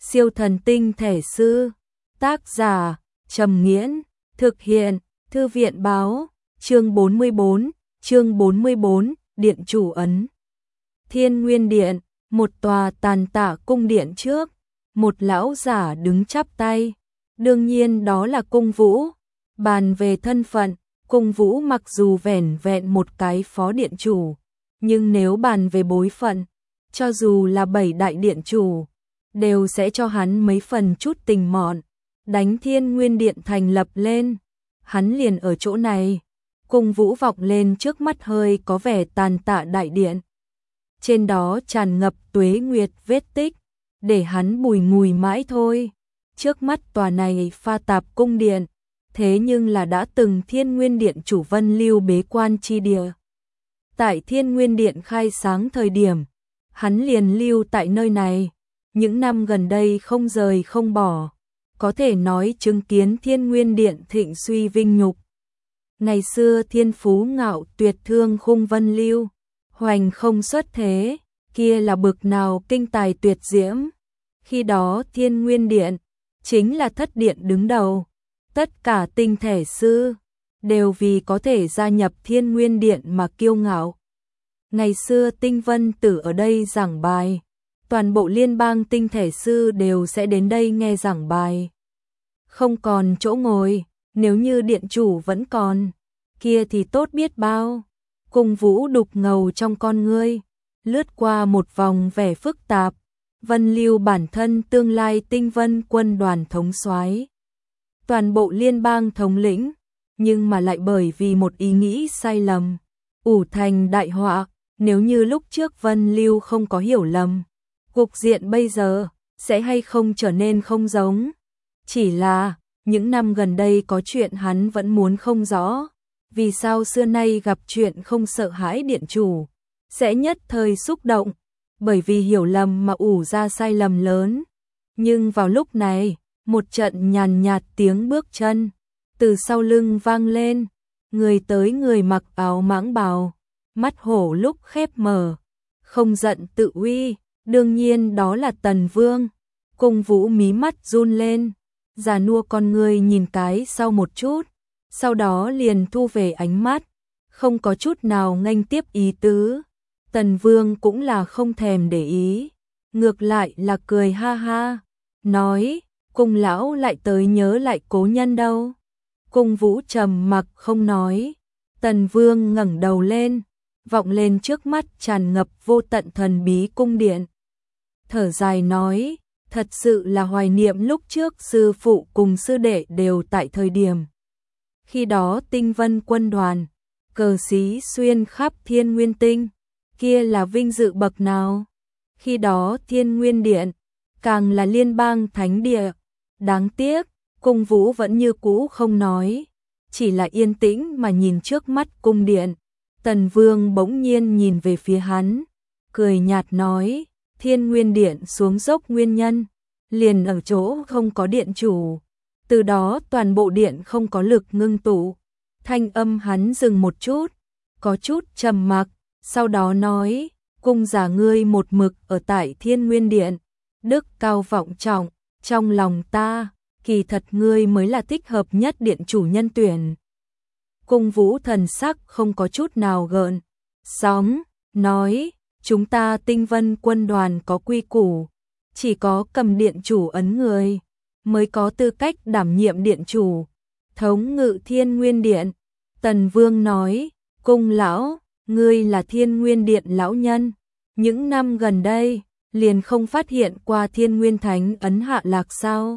Siêu thần tinh thể sư. Tác giả Trầm Nghiễn. Thực hiện Thư viện báo. Chương 44, Điện chủ ấn. Thiên Nguyên Điện, một tòa tàn tạ cung điện trước, một lão giả đứng chắp tay. Đương nhiên đó là Cung Vũ. Bàn về thân phận, Cung Vũ mặc dù vẻn vẹn một cái phó điện chủ, nhưng nếu bàn về bối phận, cho dù là 7 đại điện chủ, đều sẽ cho hắn mấy phần chút tình mọn. Đánh Thiên Nguyên Điện thành lập lên, hắn liền ở chỗ này. Cung Vũ vọng lên trước mắt hơi có vẻ tàn tạ đại điện. Trên đó tràn ngập tuế nguyệt vết tích, để hắn bùi ngùi mãi thôi. Trước mắt tòa này pha tạp cung điện, thế nhưng là đã từng Thiên Nguyên Điện chủ Vân Lưu bế quan chi địa. Tại Thiên Nguyên Điện khai sáng thời điểm, hắn liền lưu tại nơi này, những năm gần đây không rời không bỏ, có thể nói chứng kiến Thiên Nguyên Điện thịnh suy vinh nhục. Ngày xưa thiên phú ngạo tuyệt thương khung Vân Lưu, hoành không xuất thế, kia là bực nào kinh tài tuyệt diễm. Khi đó Thiên Nguyên Điện chính là thất điện đứng đầu, tất cả tinh thể sư đều vì có thể gia nhập Thiên Nguyên Điện mà kiêu ngạo. Ngày xưa Tinh Vân Tử ở đây giảng bài, toàn bộ liên bang tinh thể sư đều sẽ đến đây nghe giảng bài. Không còn chỗ ngồi, nếu như điện chủ vẫn còn, kia thì tốt biết bao. Cung Vũ đục ngầu trong con ngươi, lướt qua một vòng vẻ phức tạp. Vân Lưu bản thân tương lai Tinh Vân quân đoàn thống soái, toàn bộ liên bang thống lĩnh, nhưng mà lại bởi vì một ý nghĩ sai lầm, ủ thành đại họa. Nếu như lúc trước Vân Lưu không có hiểu lầm, cục diện bây giờ sẽ hay không trở nên không giống. Chỉ là những năm gần đây có chuyện hắn vẫn muốn không rõ, vì sao xưa nay gặp chuyện không sợ hãi điện chủ sẽ nhất thời xúc động, bởi vì hiểu lầm mà ủ ra sai lầm lớn. Nhưng vào lúc này, một trận nhàn nhạt tiếng bước chân từ sau lưng vang lên, người tới người mặc áo mãng bào, mắt hổ lúc khép mở, không giận tự uy, đương nhiên đó là Tần Vương. Cung Vũ mí mắt run lên, già nua con người nhìn cái sau một chút, sau đó liền thu về ánh mắt, không có chút nào nghênh tiếp ý tứ. Tần Vương cũng là không thèm để ý, ngược lại là cười ha ha, nói, Cung lão lại tới nhớ lại cố nhân đâu. Cung Vũ trầm mặc không nói. Tần Vương ngẩng đầu lên, vọng lên trước mắt tràn ngập vô tận thần bí cung điện. Thở dài nói, thật sự là hoài niệm lúc trước sư phụ cùng sư đệ đều tại thời điểm. Khi đó Tinh Vân quân đoàn, cờ xí xuyên khắp Thiên Nguyên Tinh, kia là vinh dự bậc nào. Khi đó Thiên Nguyên Điện, càng là liên bang thánh địa. Đáng tiếc, Cung Vũ vẫn như cũ không nói, chỉ là yên tĩnh mà nhìn trước mắt cung điện. Tần Vương bỗng nhiên nhìn về phía hắn, cười nhạt nói, Thiên Nguyên Điện xuống dốc nguyên nhân, liền ở chỗ không có điện chủ. Từ đó toàn bộ điện không có lực ngưng tụ. Thanh âm hắn dừng một chút, có chút trầm mặc, sau đó nói, cung giả ngươi một mực ở tại Thiên Nguyên Điện, đức cao vọng trọng, trong lòng ta, kỳ thật ngươi mới là thích hợp nhất điện chủ nhân tuyển. Cung Vũ thần sắc không có chút nào gợn sóng, nói, chúng ta Tinh Vân quân đoàn có quy củ, chỉ có cầm điện chủ ấn người mới có tư cách đảm nhiệm điện chủ, thống ngự Thiên Nguyên Điện. Tần Vương nói, Cung lão, ngươi là Thiên Nguyên Điện lão nhân, những năm gần đây liền không phát hiện qua Thiên Nguyên Thánh ấn hạ lạc sao?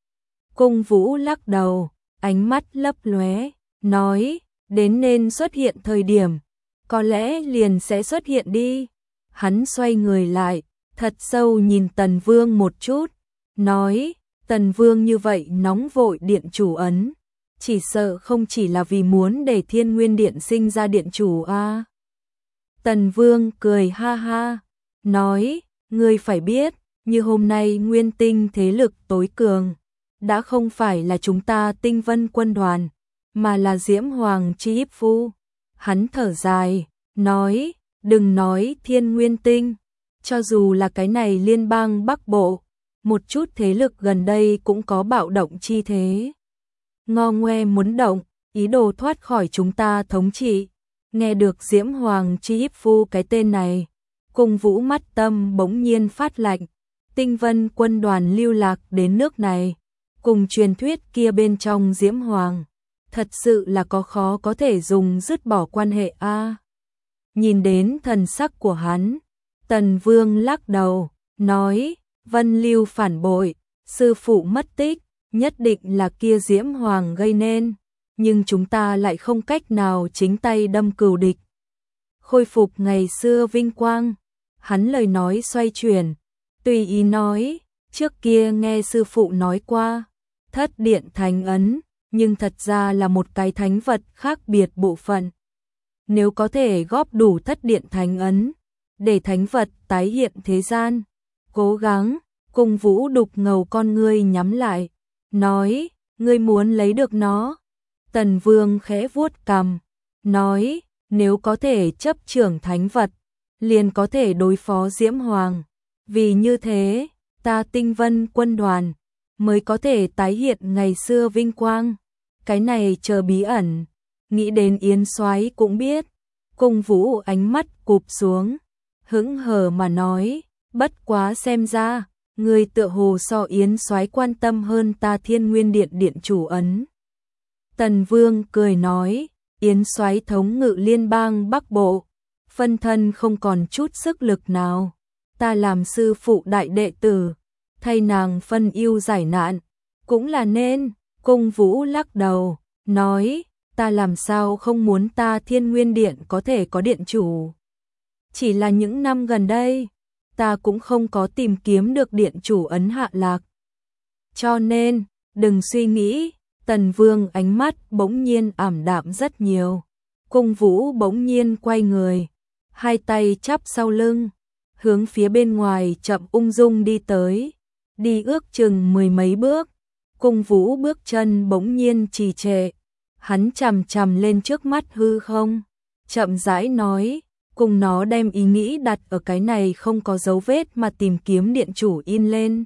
Cung Vũ lắc đầu, ánh mắt lấp lóe, nói, đến nên xuất hiện thời điểm, có lẽ liền sẽ xuất hiện đi. Hắn xoay người lại, thật sâu nhìn Tần Vương một chút, nói, Tần Vương như vậy nóng vội điện chủ ấn, chỉ sợ không chỉ là vì muốn để Thiên Nguyên Điện sinh ra điện chủ a. Tần Vương cười ha ha, nói, ngươi phải biết, như hôm nay Nguyên Tinh thế lực tối cường, đã không phải là chúng ta Tinh Vân quân đoàn, mà là Diễm Hoàng Chi Phu. Hắn thở dài, nói, đừng nói Thiên Nguyên Tinh, cho dù là cái này liên bang Bắc Bộ, một chút thế lực gần đây cũng có bạo động chi thế. Ngo ngoe muốn động, ý đồ thoát khỏi chúng ta thống trị. Nghe được Diễm Hoàng Chi Phu cái tên này, Cung Vũ mắt tâm bỗng nhiên phát lạnh. Tinh Vân quân đoàn lưu lạc đến nước này, cùng truyền thuyết kia bên trong Diễm Hoàng, thật sự là khó có thể dùng dứt bỏ quan hệ a. Nhìn đến thần sắc của hắn, Tần Vương lắc đầu, nói, Vân Lưu phản bội, sư phụ mất tích, nhất định là kia Diễm Hoàng gây nên, nhưng chúng ta lại không cách nào chính tay đâm cừu địch. Khôi phục ngày xưa vinh quang, hắn lời nói xoay chuyển, tùy ý nói, trước kia nghe sư phụ nói qua, thất điện thánh ấn, nhưng thật ra là một cái thánh vật khác biệt bộ phận. Nếu có thể góp đủ thất điện thánh ấn, để thánh vật tái hiện thế gian, cố gắng, Cung Vũ đục ngầu con ngươi nhắm lại, nói, ngươi muốn lấy được nó. Tần Vương khẽ vuốt cằm, nói, nếu có thể chấp trưởng thánh vật, liền có thể đối phó Diễm Hoàng. Vì như thế, ta Tinh Vân quân đoàn mới có thể tái hiện ngày xưa vinh quang. Cái này chờ bí ẩn, nghĩ đến Yến Soái cũng biết. Cung Vũ ánh mắt cụp xuống, hững hờ mà nói, bất quá xem ra, người tựa hồ so Yến Soái quan tâm hơn ta Thiên Nguyên Điện điện chủ ấn. Tần Vương cười nói, Yến Soái thống ngự liên bang Bắc Bộ, phân thân không còn chút sức lực nào. Ta làm sư phụ đại đệ tử, thay nàng phân ưu giải nạn, cũng là nên. Cung Vũ lắc đầu, nói, ta làm sao không muốn ta Thiên Nguyên Điện có thể có điện chủ. Chỉ là những năm gần đây, ta cũng không có tìm kiếm được điện chủ ấn hạ lạc. Cho nên, đừng suy nghĩ. Tần Vương ánh mắt bỗng nhiên ảm đạm rất nhiều. Cung Vũ bỗng nhiên quay người, hai tay chắp sau lưng, hướng phía bên ngoài chậm ung dung đi tới, đi ước chừng mười mấy bước. Cung Vũ bước chân bỗng nhiên trì trệ, hắn chằm chằm lên trước mắt hư không, chậm rãi nói, cùng nó đem ý nghĩ đặt ở cái này không có dấu vết mà tìm kiếm điện chủ in lên.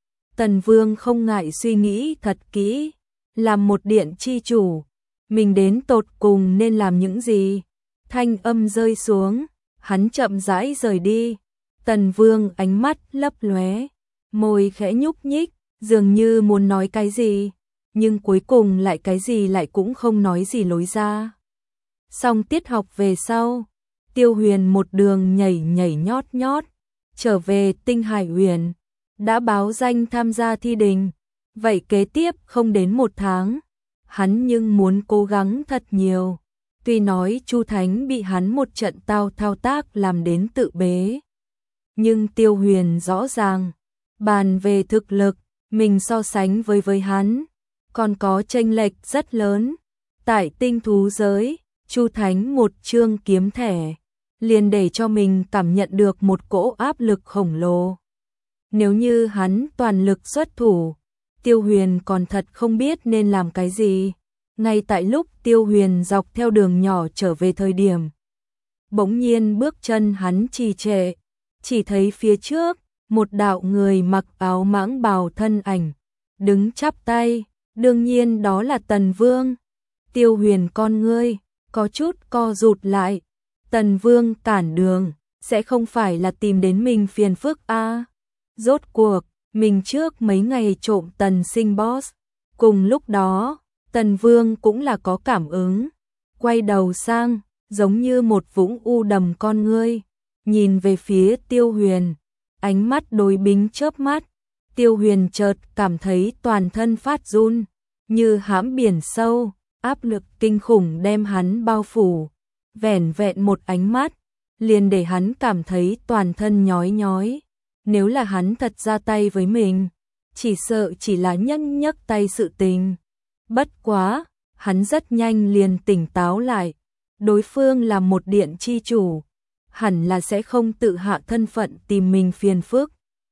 Tần Vương không ngại suy nghĩ thật kỹ, làm một điện chi chủ, mình đến tột cùng nên làm những gì. Thanh âm rơi xuống, hắn chậm rãi rời đi. Tần Vương ánh mắt lấp lóe, môi khẽ nhúc nhích, dường như muốn nói cái gì, nhưng cuối cùng lại cái gì lại cũng không nói gì lối ra. Xong tiết học về sau, Tiêu Huyền một đường nhảy nhảy nhót nhót, trở về Tinh Hải Huyền, đã báo danh tham gia thi đình. Vậy kế tiếp không đến một tháng, hắn nhưng muốn cố gắng thật nhiều. Tuy nói Chu Thánh bị hắn một trận thao tác làm đến tự bế, nhưng Tiêu Huyền rõ ràng, bàn về thực lực, mình so sánh với hắn, còn có chênh lệch rất lớn. Tại tinh thú giới, Chu Thánh một chương kiếm thẻ, liền để cho mình cảm nhận được một cỗ áp lực khổng lồ. Nếu như hắn toàn lực xuất thủ, Tiêu Huyền còn thật không biết nên làm cái gì. Ngay tại lúc Tiêu Huyền dọc theo đường nhỏ trở về thời điểm, bỗng nhiên bước chân hắn trì trệ, chỉ thấy phía trước, một đạo người mặc áo mãng bào thân ảnh, đứng chắp tay, đương nhiên đó là Tần Vương. Tiêu Huyền con ngươi, có chút co rụt lại, Tần Vương cản đường, sẽ không phải là tìm đến mình phiền phức a? Rốt cuộc, mình trước mấy ngày trộm Tần Sinh boss, cùng lúc đó, Tần Vương cũng là có cảm ứng, quay đầu sang, giống như một vũng u đầm con ngươi, nhìn về phía Tiêu Huyền, ánh mắt đối bính chớp mắt. Tiêu Huyền chợt cảm thấy toàn thân phát run, như hãm biển sâu, áp lực kinh khủng đem hắn bao phủ, vẻn vẹn một ánh mắt, liền để hắn cảm thấy toàn thân nhói nhói. Nếu là hắn thật ra tay với mình, chỉ sợ chỉ là nhấc tay sự tình. Bất quá, hắn rất nhanh liền tỉnh táo lại, đối phương là một điện chi chủ, hẳn là sẽ không tự hạ thân phận tìm mình phiền phức.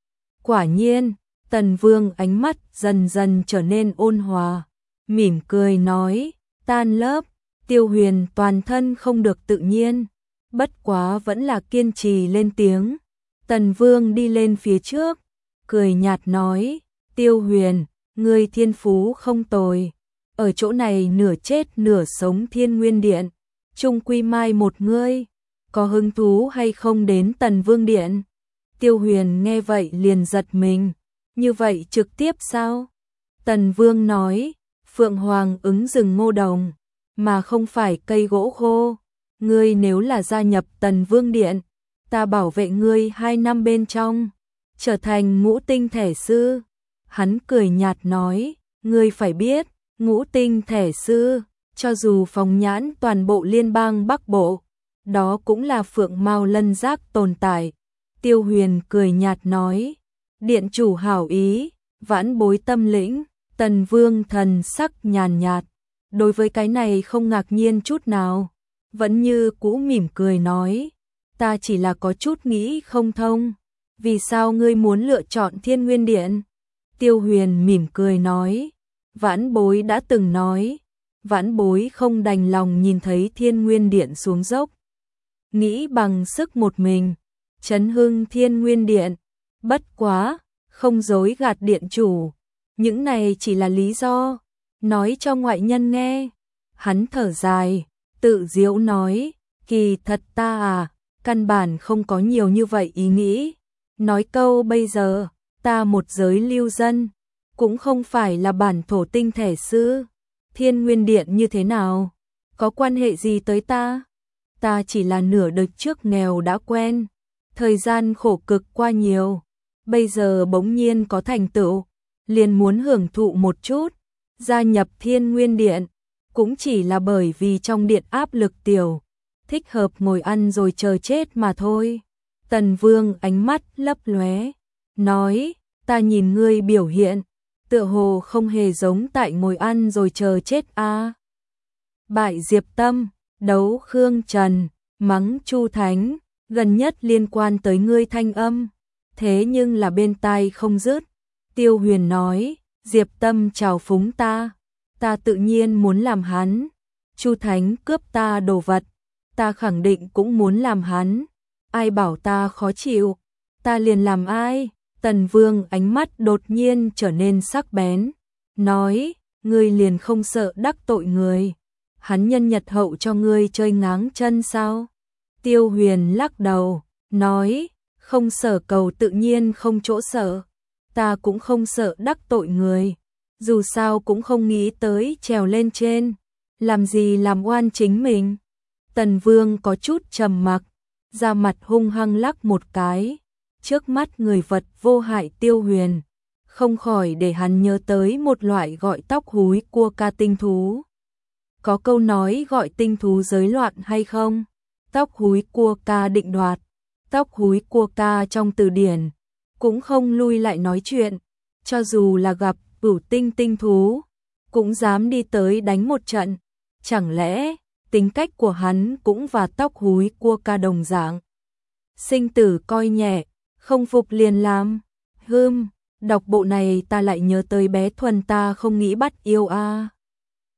Quả nhiên, Tần Vương ánh mắt dần dần trở nên ôn hòa, mỉm cười nói, tan lớp. Tiêu Huyền toàn thân không được tự nhiên, bất quá vẫn là kiên trì lên tiếng. Tần Vương đi lên phía trước, cười nhạt nói, Tiêu Huyền, ngươi thiên phú không tồi, ở chỗ này nửa chết nửa sống Thiên Nguyên Điện, chung quy mai một ngươi, có hứng thú hay không đến Tần Vương Điện? Tiêu Huyền nghe vậy liền giật mình, như vậy trực tiếp sao? Tần Vương nói, Phượng Hoàng ứng rừng ngô đồng, mà không phải cây gỗ khô, ngươi nếu là gia nhập Tần Vương Điện, ta bảo vệ ngươi 2 năm bên trong, trở thành ngũ tinh thể sư. Hắn cười nhạt nói, ngươi phải biết, ngũ tinh thể sư, cho dù phóng nhãn toàn bộ liên bang Bắc Bộ, đó cũng là phượng mao lân giác tồn tại. Tiêu Huyền cười nhạt nói, điện chủ hảo ý, vãn bối tâm lĩnh. Tần Vương thần sắc nhàn nhạt, đối với cái này không ngạc nhiên chút nào, vẫn như cũ mỉm cười nói, ta chỉ là có chút nghĩ không thông, vì sao ngươi muốn lựa chọn Thiên Nguyên Điện? Tiêu Huyền mỉm cười nói, vãn bối đã từng nói, vãn bối không đành lòng nhìn thấy Thiên Nguyên Điện xuống dốc, nghĩ bằng sức một mình, chấn hưng Thiên Nguyên Điện, bất quá, không dối gạt điện chủ, những này chỉ là lý do, nói cho ngoại nhân nghe. Hắn thở dài, tự giễu nói, kỳ thật ta căn bản không có nhiều như vậy ý nghĩ, nói câu bây giờ, ta một giới lưu dân, cũng không phải là bản thổ tinh thể sư, Thiên Nguyên Điện như thế nào, có quan hệ gì tới ta? Ta chỉ là nửa đời trước nghèo đã quen, thời gian khổ cực qua nhiều, bây giờ bỗng nhiên có thành tựu, liền muốn hưởng thụ một chút, gia nhập Thiên Nguyên Điện, cũng chỉ là bởi vì trong điện áp lực tiểu, thích hợp ngồi ăn rồi chờ chết mà thôi. Tần Vương ánh mắt lấp lóe, nói, ta nhìn ngươi biểu hiện, tựa hồ không hề giống tại ngồi ăn rồi chờ chết a. Bại Diệp Tâm, đấu Khương Trần, mắng Chu Thánh, gần nhất liên quan tới ngươi thanh âm, thế nhưng là bên tai không dứt. Tiêu Huyền nói, Diệp Tâm trào phúng ta tự nhiên muốn làm hắn. Chu Thánh cướp ta đồ vật, ta khẳng định cũng muốn làm hắn. Ai bảo ta khó chịu, ta liền làm ai. Tần Vương ánh mắt đột nhiên trở nên sắc bén, nói, ngươi liền không sợ đắc tội người. Hắn nhân nhật hậu cho ngươi chơi ngáng chân sao? Tiêu Huyền lắc đầu, nói, không sở cầu tự nhiên không chỗ sợ. Ta cũng không sợ đắc tội người, dù sao cũng không nghĩ tới trèo lên trên, làm gì làm oan chính mình. Tần Vương có chút trầm mặc, da mặt hung hăng lắc một cái, trước mắt người vật vô hại Tiêu Huyền, không khỏi để hắn nhớ tới một loại gọi tóc húi cua ca tinh thú. Có câu nói gọi tinh thú giới loạn hay không? Tóc húi cua ca định đoạt, tóc húi cua ca trong từ điển, cũng không lui lại nói chuyện, cho dù là gặp cửu tinh tinh thú, cũng dám đi tới đánh một trận. Chẳng lẽ, tính cách của hắn cũng và tóc húi cua ca đồng dạng? Sinh tử coi nhẹ, không phục liền làm. Đọc bộ này ta lại nhớ tới bé Thuần ta không nghĩ bắt yêu a.